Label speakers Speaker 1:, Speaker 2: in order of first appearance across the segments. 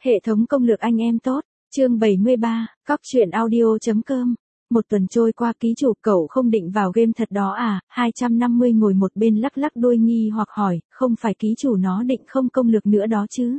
Speaker 1: Hệ thống công lược anh em tốt, chương 73, cóc truyện audio.com. Một tuần trôi qua, ký chủ cậu không định vào game thật đó à? 250 ngồi một bên lắc lắc đuôi nghi hoặc hỏi, không phải ký chủ nó định không công lược nữa đó chứ?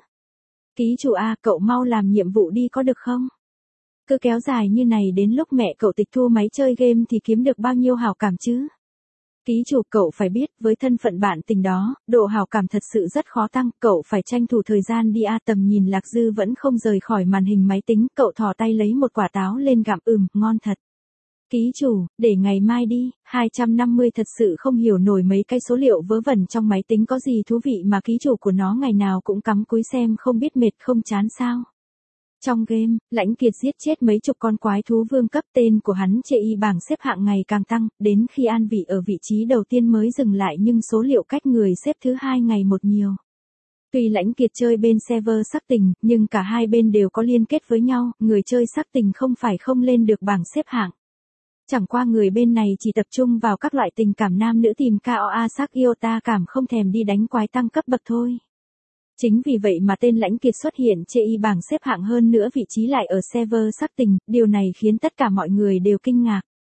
Speaker 1: Ký chủ à, cậu mau làm nhiệm vụ đi có được không? Cứ kéo dài như này đến lúc mẹ cậu tịch thu máy chơi game thì kiếm được bao nhiêu hảo cảm chứ? Ký chủ cậu phải biết, với thân phận bạn tình đó, độ hảo cảm thật sự rất khó tăng, cậu phải tranh thủ thời gian đi a. Tầm nhìn Lạc Dư vẫn không rời khỏi màn hình máy tính, cậu thò tay lấy một quả táo lên gặm, ngon thật. Ký chủ, để ngày mai đi. 250 thật sự không hiểu nổi mấy cái số liệu vớ vẩn trong máy tính có gì thú vị mà ký chủ của nó ngày nào cũng cắm cúi xem không biết mệt không chán sao. Trong game, Lãnh Kiệt giết chết mấy chục con quái thú vương cấp, tên của hắn chê y bảng xếp hạng ngày càng tăng, đến khi an vị ở vị trí đầu tiên mới dừng lại, nhưng số liệu cách người xếp thứ hai ngày một nhiều. Tuy Lãnh Kiệt chơi bên server sắc tình, nhưng cả hai bên đều có liên kết với nhau, người chơi sắc tình không phải không lên được bảng xếp hạng. Chẳng qua người bên này chỉ tập trung vào các loại tình cảm nam nữ, tìm KOA sắc yêu ta cảm, không thèm đi đánh quái tăng cấp bậc thôi. Chính vì vậy mà tên Lãnh Kiệt xuất hiện chê y bảng xếp hạng, hơn nữa vị trí lại ở server sắc tình, điều này khiến tất cả mọi người đều kinh ngạc.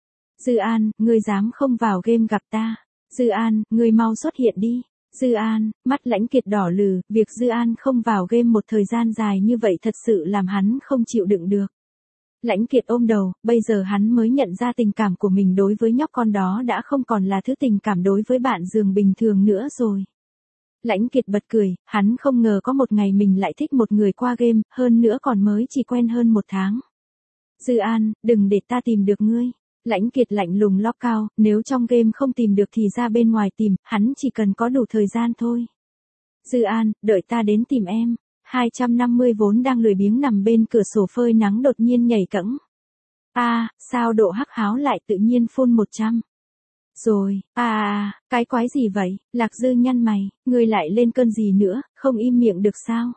Speaker 1: Dư An, ngươi dám không vào game gặp ta? Dư An, ngươi mau xuất hiện đi. Dư An, mắt Lãnh Kiệt đỏ lừ, việc Dư An không vào game một thời gian dài như vậy thật sự làm hắn không chịu đựng được. Lãnh Kiệt ôm đầu, bây giờ hắn mới nhận ra tình cảm của mình đối với nhóc con đó đã không còn là thứ tình cảm đối với bạn giường bình thường nữa rồi. Lãnh Kiệt bật cười, hắn không ngờ có một ngày mình lại thích một người qua game, hơn nữa còn mới chỉ quen hơn một tháng. Dư An, đừng để ta tìm được ngươi. Lãnh Kiệt lạnh lùng lóc cao, nếu trong game không tìm được thì ra bên ngoài tìm, hắn chỉ cần có đủ thời gian thôi. Dư An, đợi ta đến tìm em. 250 vốn đang lười biếng nằm bên cửa sổ phơi nắng đột nhiên nhảy cẫng. Sao độ hắc háo lại tự nhiên phun 100? Rồi, cái quái gì vậy? Lạc Dư nhăn mày, ngươi lại lên cơn gì nữa, không im miệng được sao?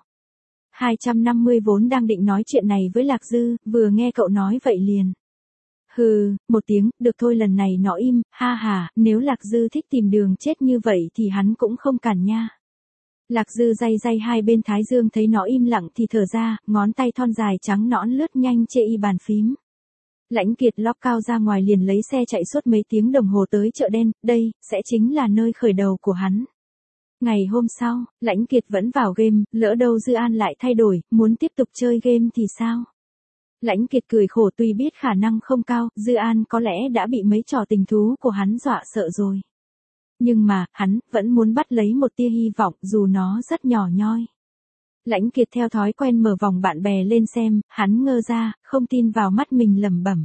Speaker 1: 250 vốn đang định nói chuyện này với Lạc Dư, vừa nghe cậu nói vậy liền. Hừ, một tiếng, được thôi, lần này nó im, ha ha, nếu Lạc Dư thích tìm đường chết như vậy thì hắn cũng không cản nha. Lạc Dư day hai bên thái dương, thấy nó im lặng thì thở ra, ngón tay thon dài trắng nõn lướt nhanh chê y bàn phím. Lãnh Kiệt lóc cao ra ngoài liền lấy xe chạy suốt mấy tiếng đồng hồ tới chợ đen, đây sẽ chính là nơi khởi đầu của hắn. Ngày hôm sau, Lãnh Kiệt vẫn vào game, lỡ đâu Dư An lại thay đổi, muốn tiếp tục chơi game thì sao? Lãnh Kiệt cười khổ, tuy biết khả năng không cao, Dư An có lẽ đã bị mấy trò tình thú của hắn dọa sợ rồi. Nhưng mà, hắn vẫn muốn bắt lấy một tia hy vọng, dù nó rất nhỏ nhoi. Lãnh Kiệt theo thói quen mở vòng bạn bè lên xem, hắn ngơ ra, không tin vào mắt mình, lẩm bẩm.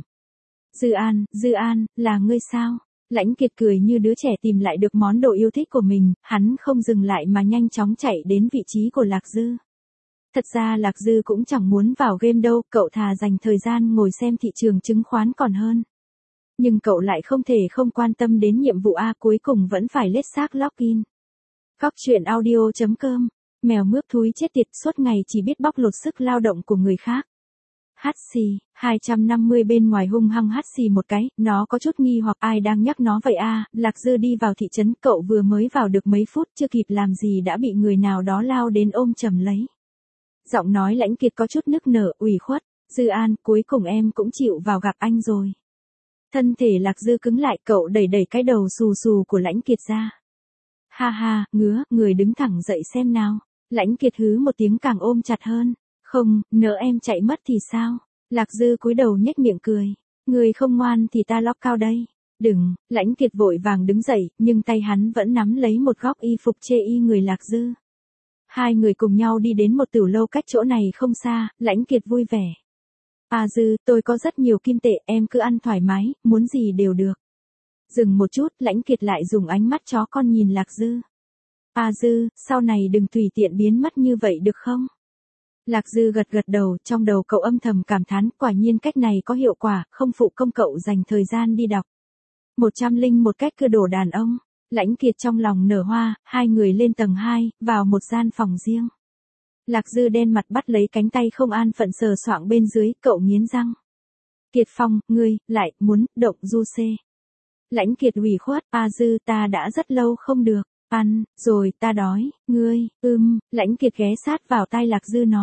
Speaker 1: Dư An, là ngươi sao? Lãnh Kiệt cười như đứa trẻ tìm lại được món đồ yêu thích của mình, hắn không dừng lại mà nhanh chóng chạy đến vị trí của Lạc Dư. Thật ra Lạc Dư cũng chẳng muốn vào game đâu, cậu thà dành thời gian ngồi xem thị trường chứng khoán còn hơn. Nhưng cậu lại không thể không quan tâm đến nhiệm vụ cuối cùng vẫn phải lết xác login. Cóc truyện audio.com. Mèo mướp thúi chết tiệt, suốt ngày chỉ biết bóc lột sức lao động của người khác. Hắt xì, 250 bên ngoài hung hăng hắt xì một cái, nó có chút nghi hoặc ai đang nhắc nó vậy Lạc Dư đi vào thị trấn, cậu vừa mới vào được mấy phút, chưa kịp làm gì đã bị người nào đó lao đến ôm chầm lấy. Giọng nói Lãnh Kiệt có chút nức nở, ủy khuất. Dư An, cuối cùng em cũng chịu vào gặp anh rồi. Thân thể Lạc Dư cứng lại, cậu đẩy cái đầu xù xù của Lãnh Kiệt ra. Ha ha, ngứa, người đứng thẳng dậy xem nào. Lãnh Kiệt hứ một tiếng càng ôm chặt hơn. Không, nỡ em chạy mất thì sao? Lạc Dư cúi đầu nhếch miệng cười. Người không ngoan thì ta lóc cao đây. Đừng, Lãnh Kiệt vội vàng đứng dậy, nhưng tay hắn vẫn nắm lấy một góc y phục chê y người Lạc Dư. Hai người cùng nhau đi đến một tiểu lâu cách chỗ này không xa, Lãnh Kiệt vui vẻ. Dư, tôi có rất nhiều kim tệ, em cứ ăn thoải mái, muốn gì đều được. Dừng một chút, Lãnh Kiệt lại dùng ánh mắt chó con nhìn Lạc Dư. Dư, sau này đừng tùy tiện biến mất như vậy được không? Lạc Dư gật đầu, trong đầu cậu âm thầm cảm thán, quả nhiên cách này có hiệu quả, không phụ công cậu dành thời gian đi đọc. 101 cách cưa đổ đàn ông. Lãnh Kiệt trong lòng nở hoa, hai người lên tầng 2, vào một gian phòng riêng. Lạc Dư đen mặt bắt lấy cánh tay không an phận sờ soạng bên dưới, cậu nghiến răng. Kiệt Phong, ngươi, lại, muốn, động du xê. Lãnh Kiệt ủy khuất, Dư, ta đã rất lâu không được, ăn, rồi, ta đói, ngươi, Lãnh Kiệt ghé sát vào tai Lạc Dư nói.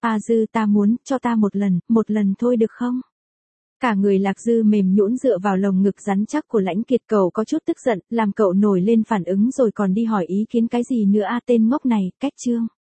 Speaker 1: A Dư ta muốn, cho ta một lần thôi được không? Cả người Lạc Dư mềm nhũn dựa vào lồng ngực rắn chắc của Lãnh Kiệt, cậu có chút tức giận, làm cậu nổi lên phản ứng rồi còn đi hỏi ý kiến cái gì nữa a, tên ngốc này, cách chương.